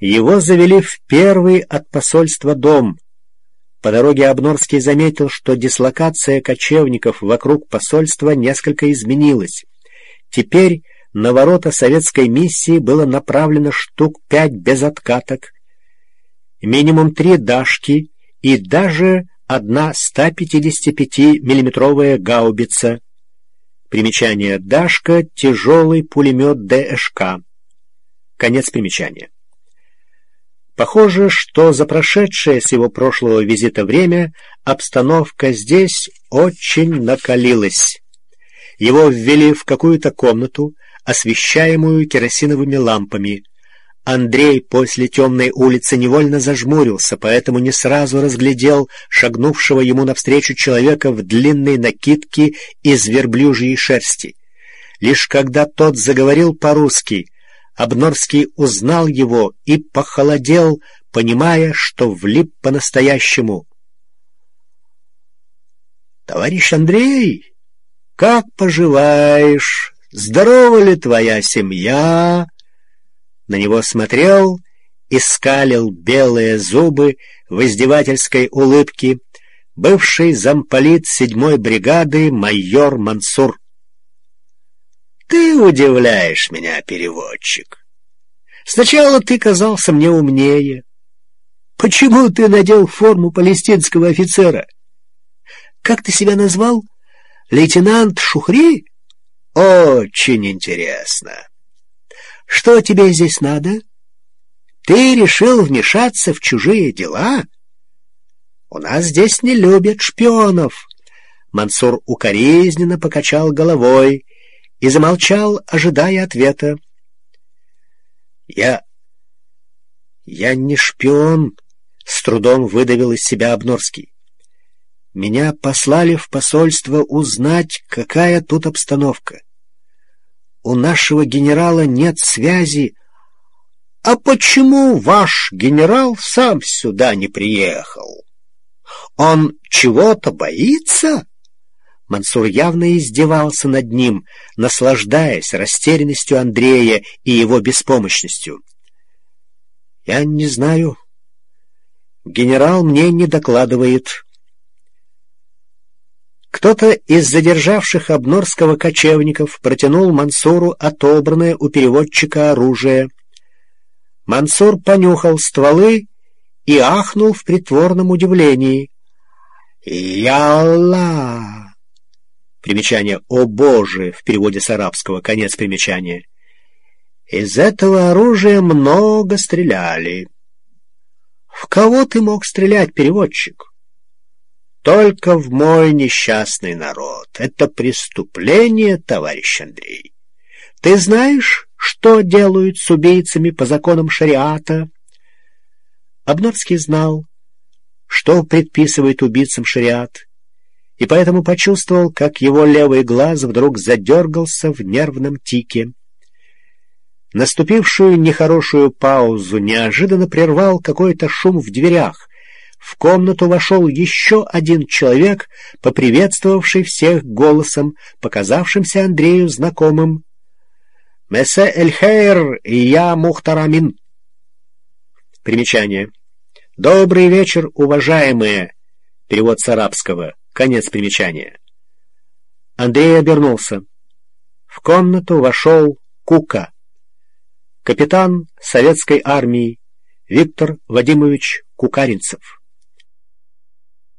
Его завели в первый от посольства дом. По дороге Обнорский заметил, что дислокация кочевников вокруг посольства несколько изменилась. Теперь на ворота советской миссии было направлено штук 5 безоткаток, минимум 3 дашки и даже одна 155-миллиметровая гаубица. Примечание: дашка — тяжелый пулемет ДШК. Конец примечания. Похоже, что за прошедшее с его прошлого визита время обстановка здесь очень накалилась. Его ввели в какую-то комнату, освещаемую керосиновыми лампами. Андрей после темной улицы невольно зажмурился, поэтому не сразу разглядел шагнувшего ему навстречу человека в длинной накидке из верблюжьей шерсти. Лишь когда тот заговорил по-русски, Обнорский узнал его и похолодел, понимая, что влип по-настоящему. «Товарищ Андрей, как поживаешь? Здорова ли твоя семья?» На него смотрел и скалил белые зубы в издевательской улыбке бывший замполит 7-й бригады майор Мансур. «Ты удивляешь меня, переводчик. Сначала ты казался мне умнее. Почему ты надел форму палестинского офицера? Как ты себя назвал? Лейтенант Шухри? Очень интересно. Что тебе здесь надо? Ты решил вмешаться в чужие дела? У нас здесь не любят шпионов». Мансур укоризненно покачал головой и замолчал, ожидая ответа. «Я не шпион», — с трудом выдавил из себя Обнорский. «Меня послали в посольство узнать, какая тут обстановка. У нашего генерала нет связи». «А почему ваш генерал сам сюда не приехал? Он чего-то боится?» Мансур явно издевался над ним, наслаждаясь растерянностью Андрея и его беспомощностью. «Я не знаю. Генерал мне не докладывает». Кто-то из задержавших Обнорского кочевников протянул Мансуру отобранное у переводчика оружие. Мансур понюхал стволы и ахнул в притворном удивлении. «Ялла!» Примечание: «О Боже» в переводе с арабского, конец примечания. «Из этого оружия много стреляли». «В кого ты мог стрелять, переводчик?» «Только в мой несчастный народ. Это преступление, товарищ Андрей. Ты знаешь, что делают с убийцами по законам шариата?» Обнорский знал, что предписывает убийцам шариат, и поэтому почувствовал, как его левый глаз вдруг задергался в нервном тике. Наступившую нехорошую паузу неожиданно прервал какой-то шум в дверях. В комнату вошел еще один человек, поприветствовавший всех голосом, показавшимся Андрею знакомым. «Месе эль-хейр, я Мухтарамин». Примечание: «Добрый вечер, уважаемые». Перевод с арабского. Конец примечания. Андрей обернулся. В комнату вошел Кука, капитан советской армии Виктор Вадимович Кукаринцев.